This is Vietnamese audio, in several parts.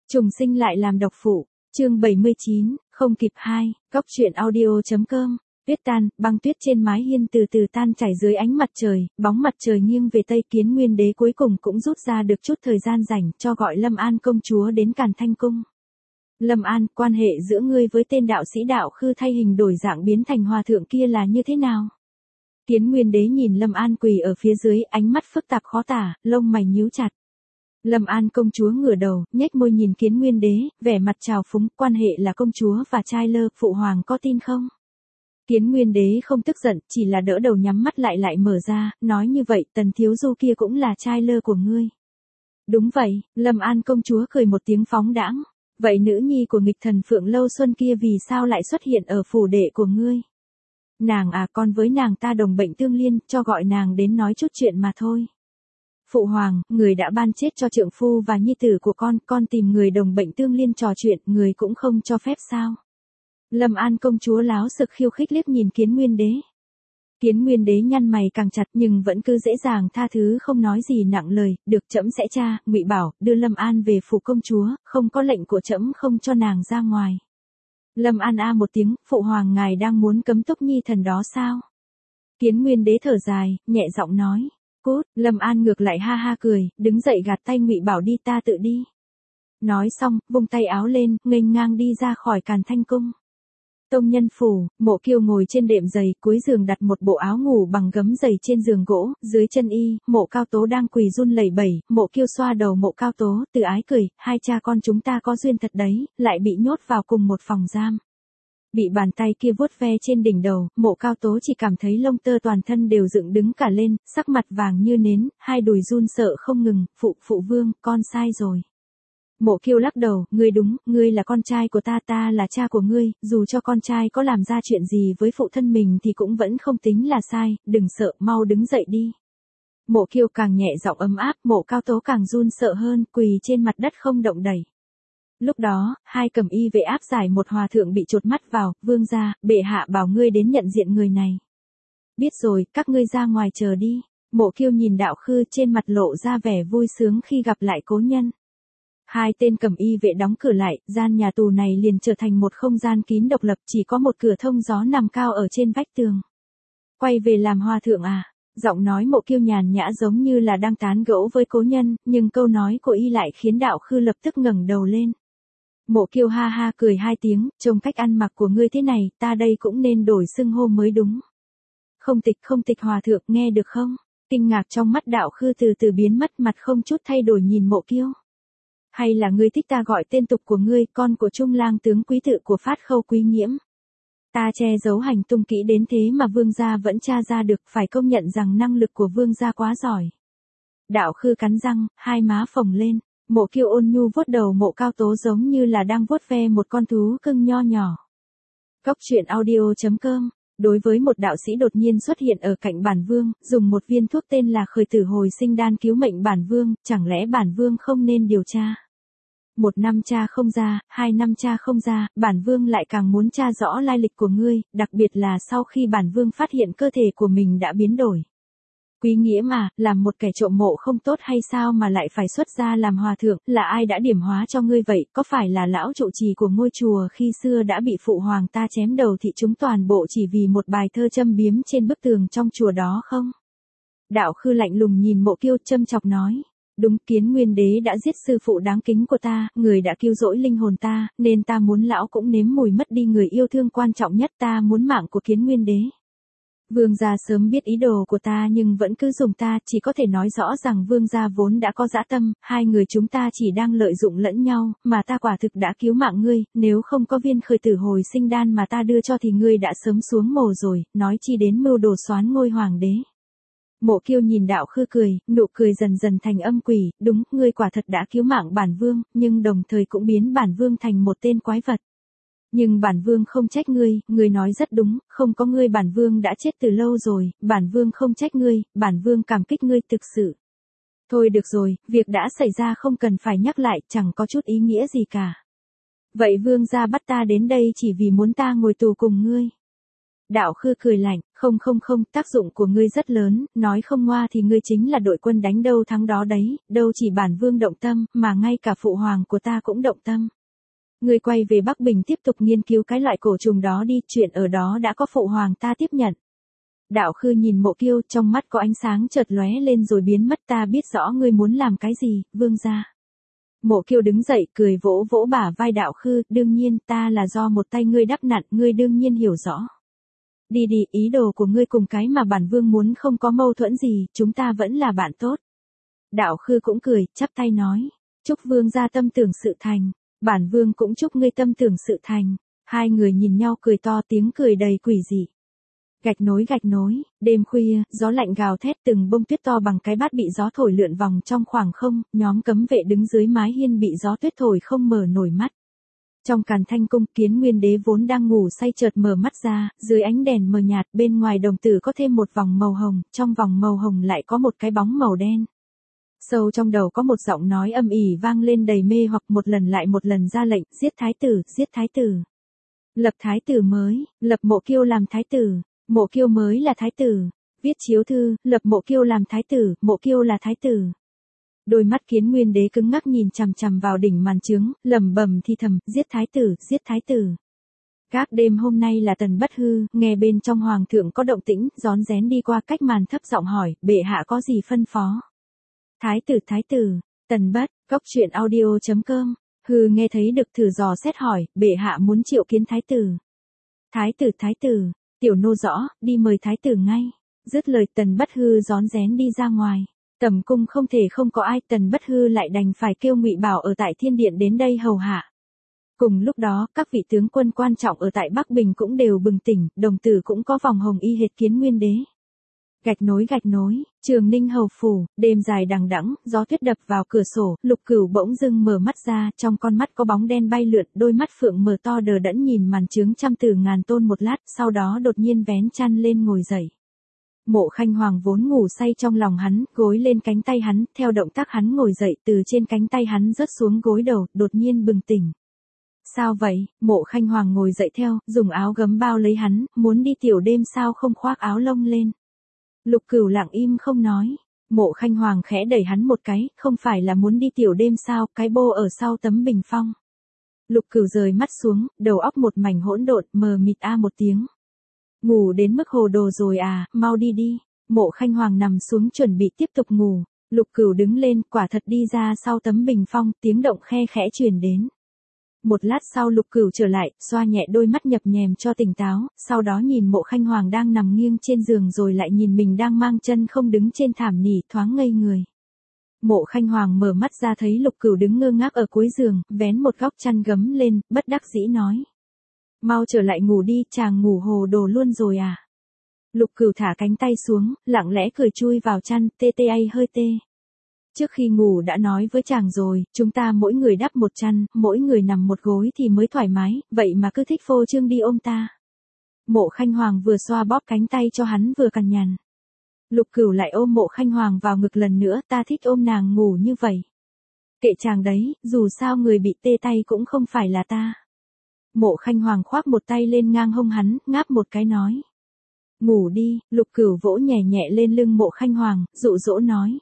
Trùng sinh lại làm độc phụ, chương 79, không kịp 2, góc truyện audio.com, tuyết tan, băng tuyết trên mái hiên từ từ tan chảy dưới ánh mặt trời, bóng mặt trời nghiêng về tây. Kiến Nguyên Đế cuối cùng cũng rút ra được chút thời gian rảnh cho gọi Lâm An công chúa đến Càn Thanh Cung. Lâm An, quan hệ giữa ngươi với tên đạo sĩ đạo khư thay hình đổi dạng biến thành hòa thượng kia là như thế nào? Kiến Nguyên Đế nhìn Lâm An quỳ ở phía dưới, ánh mắt phức tạp khó tả, lông mày nhíu chặt. Lâm An công chúa ngửa đầu, nhếch môi nhìn Kiến Nguyên Đế, vẻ mặt trào phúng, quan hệ là công chúa và trai lơ, phụ hoàng có tin không? Kiến Nguyên Đế không tức giận, chỉ là đỡ đầu nhắm mắt lại mở ra, nói như vậy, Tần thiếu du kia cũng là trai lơ của ngươi. Đúng vậy, Lâm An công chúa cười một tiếng phóng đãng. Vậy nữ nhi của nghịch thần Phượng Lâu Xuân kia vì sao lại xuất hiện ở phủ đệ của ngươi? Nàng à, con với nàng ta đồng bệnh tương liên, cho gọi nàng đến nói chút chuyện mà thôi. Phụ hoàng, người đã ban chết cho trượng phu và nhi tử của con tìm người đồng bệnh tương liên trò chuyện, người cũng không cho phép sao? Lâm An công chúa láo sực khiêu khích liếc nhìn Kiến Nguyên Đế. Kiến Nguyên Đế nhăn mày càng chặt nhưng vẫn cứ dễ dàng tha thứ, không nói gì nặng lời. Được, trẫm sẽ tra. Ngụy bảo, đưa Lâm An về phủ công chúa, không có lệnh của trẫm không cho nàng ra ngoài. Lâm An a một tiếng, phụ hoàng ngài đang muốn cấm túc nhi thần đó sao? Kiến Nguyên Đế thở dài, nhẹ giọng nói. Cút. Lâm An ngược lại ha ha cười, đứng dậy gạt tay Ngụy bảo, đi, ta tự đi. Nói xong, vung tay áo lên, nghênh ngang đi ra khỏi Càn Thanh Cung. Tông nhân phủ, Mộ Kiêu ngồi trên đệm giày, cuối giường đặt một bộ áo ngủ bằng gấm giày trên giường gỗ, dưới chân y, Mộ Cao Tố đang quỳ run lẩy bẩy. Mộ Kiêu xoa đầu Mộ Cao Tố, từ ái cười, hai cha con chúng ta có duyên thật đấy, lại bị nhốt vào cùng một phòng giam. Bị bàn tay kia vuốt ve trên đỉnh đầu, Mộ Cao Tố chỉ cảm thấy lông tơ toàn thân đều dựng đứng cả lên, sắc mặt vàng như nến, hai đùi run sợ không ngừng. Phụ vương, con sai rồi. Mộ Kiêu lắc đầu, ngươi đúng, ngươi là con trai của ta là cha của ngươi, dù cho con trai có làm ra chuyện gì với phụ thân mình thì cũng vẫn không tính là sai, đừng sợ, mau đứng dậy đi. Mộ Kiêu càng nhẹ giọng ấm áp, Mộ Cao Tố càng run sợ hơn, quỳ trên mặt đất không động đậy. Lúc đó, hai cẩm y vệ áp giải một hòa thượng bị chột mắt vào, vương gia, bệ hạ bảo ngươi đến nhận diện người này. Biết rồi, các ngươi ra ngoài chờ đi. Mộ Kiêu nhìn đạo khư, trên mặt lộ ra vẻ vui sướng khi gặp lại cố nhân. Hai tên cẩm y vệ đóng cửa lại, gian nhà tù này liền trở thành một không gian kín độc lập, chỉ có một cửa thông gió nằm cao ở trên vách tường. Quay về làm hòa thượng à? Giọng nói Mộ Kiêu nhàn nhã giống như là đang tán gẫu với cố nhân, nhưng câu nói của y lại khiến đạo khư lập tức ngẩng đầu lên. Mộ Kiêu ha ha cười hai tiếng, trông cách ăn mặc của ngươi thế này, ta đây cũng nên đổi xưng hô mới đúng. Không tịch hòa thượng, nghe được không? Kinh ngạc trong mắt đạo khư từ từ biến mất, mặt không chút thay đổi nhìn Mộ Kiêu. Hay là ngươi thích ta gọi tên tục của ngươi, con của Trung lang tướng quý tự của Phát Khâu Quý Nghiễm? Ta che giấu hành tung kỹ đến thế mà vương gia vẫn tra ra được, phải công nhận rằng năng lực của vương gia quá giỏi. Đạo khư cắn răng, hai má phồng lên. Mộ Kiêu ôn nhu vuốt đầu Mộ Cao Tố giống như là đang vuốt ve một con thú cưng nho nhỏ. Góc truyện audio.com. Đối với một đạo sĩ đột nhiên xuất hiện ở cạnh bản vương, dùng một viên thuốc tên là khởi tử hồi sinh đan cứu mệnh bản vương, chẳng lẽ bản vương không nên điều tra? 1 năm tra không ra, 2 năm tra không ra, bản vương lại càng muốn tra rõ lai lịch của ngươi, đặc biệt là sau khi bản vương phát hiện cơ thể của mình đã biến đổi. Quý Nghĩa mà, làm một kẻ trộm mộ không tốt hay sao mà lại phải xuất gia làm hòa thượng, là ai đã điểm hóa cho ngươi vậy, có phải là lão trụ trì của ngôi chùa khi xưa đã bị phụ hoàng ta chém đầu thị chúng toàn bộ chỉ vì một bài thơ châm biếm trên bức tường trong chùa đó không? Đạo khư lạnh lùng nhìn Mộ Kiêu châm chọc nói, đúng, Kiến Nguyên Đế đã giết sư phụ đáng kính của ta, người đã cứu rỗi linh hồn ta, nên ta muốn lão cũng nếm mùi mất đi người yêu thương quan trọng nhất, ta muốn mạng của Kiến Nguyên Đế. Vương gia sớm biết ý đồ của ta nhưng vẫn cứ dùng ta, chỉ có thể nói rõ rằng vương gia vốn đã có dã tâm, hai người chúng ta chỉ đang lợi dụng lẫn nhau, mà ta quả thực đã cứu mạng ngươi, nếu không có viên khởi tử hồi sinh đan mà ta đưa cho thì ngươi đã sớm xuống mồ rồi, nói chi đến mưu đồ soán ngôi hoàng đế. Mộ Kiêu nhìn đạo khư cười, nụ cười dần dần thành âm quỷ, đúng, ngươi quả thật đã cứu mạng bản vương, nhưng đồng thời cũng biến bản vương thành một tên quái vật. Nhưng bản vương không trách ngươi nói rất đúng, không có ngươi bản vương đã chết từ lâu rồi, bản vương không trách ngươi, bản vương cảm kích ngươi thực sự. Thôi được rồi, việc đã xảy ra không cần phải nhắc lại, chẳng có chút ý nghĩa gì cả. Vậy vương gia bắt ta đến đây chỉ vì muốn ta ngồi tù cùng ngươi. Đạo Khư cười lạnh, không, tác dụng của ngươi rất lớn, nói không ngoa thì ngươi chính là đội quân đánh đâu thắng đó đấy, đâu chỉ bản vương động tâm, mà ngay cả phụ hoàng của ta cũng động tâm. Ngươi quay về Bắc Bình tiếp tục nghiên cứu cái loại cổ trùng đó đi, chuyện ở đó đã có phụ hoàng ta tiếp nhận. Đạo Khư nhìn Mộ Kiêu, trong mắt có ánh sáng chợt lóe lên rồi biến mất, ta biết rõ ngươi muốn làm cái gì, vương gia. Mộ Kiêu đứng dậy cười vỗ vỗ bả vai Đạo Khư, đương nhiên ta là do một tay ngươi đắp nặn, ngươi đương nhiên hiểu rõ. Đi, ý đồ của ngươi cùng cái mà bản vương muốn không có mâu thuẫn gì, chúng ta vẫn là bạn tốt. Đạo Khư cũng cười, chắp tay nói, chúc vương gia tâm tưởng sự thành, bản vương cũng chúc ngươi tâm tưởng sự thành. Hai người nhìn nhau cười to, tiếng cười đầy quỷ dị. Gạch nối, đêm khuya, gió lạnh gào thét, từng bông tuyết to bằng cái bát bị gió thổi lượn vòng trong khoảng không, nhóm cấm vệ đứng dưới mái hiên bị gió tuyết thổi không mở nổi mắt. Trong Càn Thanh cung, Kiến Nguyên Đế vốn đang ngủ say chợt mở mắt ra, dưới ánh đèn mờ nhạt, bên ngoài đồng tử có thêm một vòng màu hồng, trong vòng màu hồng lại có một cái bóng màu đen. Sâu trong đầu có một giọng nói âm ỉ vang lên đầy mê hoặc, một lần lại một lần ra lệnh, giết thái tử, giết thái tử. Lập thái tử mới, lập Mộ Kiêu làm thái tử, Mộ Kiêu mới là thái tử. Viết chiếu thư, lập Mộ Kiêu làm thái tử, Mộ Kiêu là thái tử. Đôi mắt Kiến Nguyên Đế cứng ngắc nhìn chằm chằm vào đỉnh màn trướng, lẩm bẩm thì thầm, giết thái tử, giết thái tử. Các đêm hôm nay là Tần Bất Hư, nghe bên trong hoàng thượng có động tĩnh, rón rén đi qua cách màn thấp giọng hỏi, bệ hạ có gì phân phó? Thái tử, Tần Bất, Góc truyện audio.com. Hư nghe thấy được thử dò xét hỏi, bệ hạ muốn triệu kiến thái tử. Thái tử, tiểu nô rõ, đi mời thái tử ngay. Dứt lời Tần Bất Hư rón rén đi ra ngoài. Tầm cung không thể không có ai, Tần Bất Hư lại đành phải kêu Ngụy Bảo ở tại Thiên Điện đến đây hầu hạ. Cùng lúc đó, các vị tướng quân quan trọng ở tại Bắc Bình cũng đều bừng tỉnh, đồng tử cũng có vòng hồng y hệt Kiến Nguyên Đế. Gạch nối, Trường Ninh hầu phủ, đêm dài đằng đẵng, gió tuyết đập vào cửa sổ, Lục Cửu bỗng dưng mở mắt ra, trong con mắt có bóng đen bay lượn, đôi mắt phượng mở to đờ đẫn nhìn màn trướng trăm tử ngàn tôn một lát, sau đó đột nhiên vén chăn lên ngồi dậy. Mộ Khanh Hoàng vốn ngủ say trong lòng hắn, gối lên cánh tay hắn, theo động tác hắn ngồi dậy, từ trên cánh tay hắn rớt xuống gối đầu, đột nhiên bừng tỉnh. Sao vậy? Mộ Khanh Hoàng ngồi dậy theo, dùng áo gấm bao lấy hắn, muốn đi tiểu đêm sao không khoác áo lông lên. Lục Cửu lặng im không nói. Mộ Khanh Hoàng khẽ đẩy hắn một cái, không phải là muốn đi tiểu đêm sao, cái bô ở sau tấm bình phong. Lục Cửu rời mắt xuống, đầu óc một mảnh hỗn độn, mờ mịt một tiếng. Ngủ đến mức hồ đồ rồi à, mau đi đi. Mộ Khanh Hoàng nằm xuống chuẩn bị tiếp tục ngủ. Lục Cửu đứng lên, quả thật đi ra sau tấm bình phong, tiếng động khe khẽ truyền đến. Một lát sau Lục Cửu trở lại, xoa nhẹ đôi mắt nhập nhèm cho tỉnh táo, sau đó nhìn Mộ Khanh Hoàng đang nằm nghiêng trên giường rồi lại nhìn mình đang mang chân không đứng trên thảm nỉ, thoáng ngây người. Mộ Khanh Hoàng mở mắt ra thấy Lục Cửu đứng ngơ ngác ở cuối giường, vén một góc chăn gấm lên, bất đắc dĩ nói. Mau trở lại ngủ đi, chàng ngủ hồ đồ luôn rồi à. Lục Cửu thả cánh tay xuống, lặng lẽ cười chui vào chăn, tê hơi tê. Trước khi ngủ đã nói với chàng rồi, chúng ta mỗi người đắp một chăn, mỗi người nằm một gối thì mới thoải mái, vậy mà cứ thích phô trương đi ôm ta. Mộ Khanh Hoàng vừa xoa bóp cánh tay cho hắn vừa cằn nhằn. Lục Cửu lại ôm Mộ Khanh Hoàng vào ngực lần nữa, ta thích ôm nàng ngủ như vậy. Kệ chàng đấy, dù sao người bị tê tay cũng không phải là ta. Mộ Khanh Hoàng khoác một tay lên ngang hông hắn, ngáp một cái nói. Ngủ đi, Lục Cửu vỗ nhẹ nhẹ lên lưng Mộ Khanh Hoàng, dụ dỗ nói.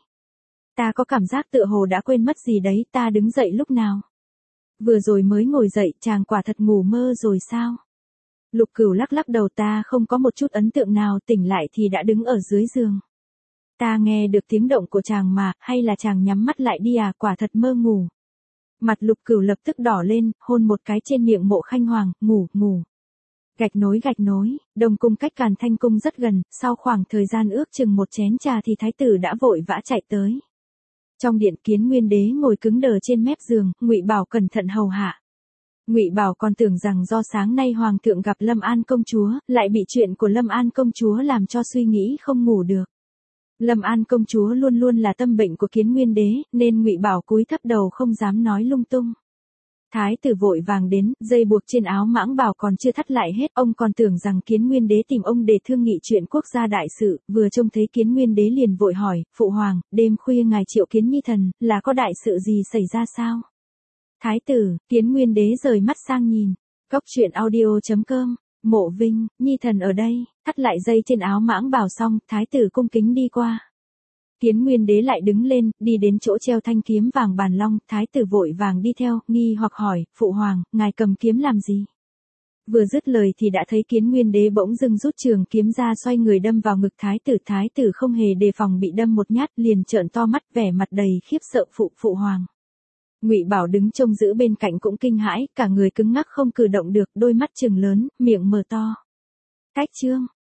Ta có cảm giác tựa hồ đã quên mất gì đấy, ta đứng dậy lúc nào? Vừa rồi mới ngồi dậy, chàng quả thật ngủ mơ rồi sao? Lục Cửu lắc đầu, ta không có một chút ấn tượng nào, tỉnh lại thì đã đứng ở dưới giường. Ta nghe được tiếng động của chàng mà, hay là chàng nhắm mắt lại đi à, quả thật mơ ngủ. Mặt Lục Cửu lập tức đỏ lên, hôn một cái trên miệng Mộ Khanh Hoàng, ngủ. Gạch nối, Đông cung cách Càn Thanh cung rất gần, sau khoảng thời gian ước chừng một chén trà thì thái tử đã vội vã chạy tới. Trong điện Kiến Nguyên Đế ngồi cứng đờ trên mép giường, Ngụy Bảo cẩn thận hầu hạ. Ngụy Bảo còn tưởng rằng do sáng nay hoàng thượng gặp Lâm An công chúa, lại bị chuyện của Lâm An công chúa làm cho suy nghĩ không ngủ được. Lâm An công chúa luôn luôn là tâm bệnh của Kiến Nguyên Đế, nên Ngụy Bảo cúi thấp đầu không dám nói lung tung. Thái tử vội vàng đến, dây buộc trên áo mãng bào còn chưa thắt lại hết, ông còn tưởng rằng Kiến Nguyên Đế tìm ông để thương nghị chuyện quốc gia đại sự, vừa trông thấy Kiến Nguyên Đế liền vội hỏi, phụ hoàng, đêm khuya ngài triệu kiến nhi thần, là có đại sự gì xảy ra sao? Thái tử, Kiến Nguyên Đế rời mắt sang nhìn. Góc truyện audio.com Mộ Vinh, nhi thần ở đây, thắt lại dây trên áo mãng bào xong, thái tử cung kính đi qua. Kiến Nguyên Đế lại đứng lên, đi đến chỗ treo thanh kiếm vàng bàn long, thái tử vội vàng đi theo, nghi hoặc hỏi, phụ hoàng, ngài cầm kiếm làm gì? Vừa dứt lời thì đã thấy Kiến Nguyên Đế bỗng dưng rút trường kiếm ra xoay người đâm vào ngực thái tử không hề đề phòng bị đâm một nhát liền trợn to mắt vẻ mặt đầy khiếp sợ phụ hoàng. Ngụy Bảo đứng trông giữ bên cạnh cũng kinh hãi, cả người cứng ngắc không cử động được, đôi mắt trừng lớn, miệng mở to. Cách chương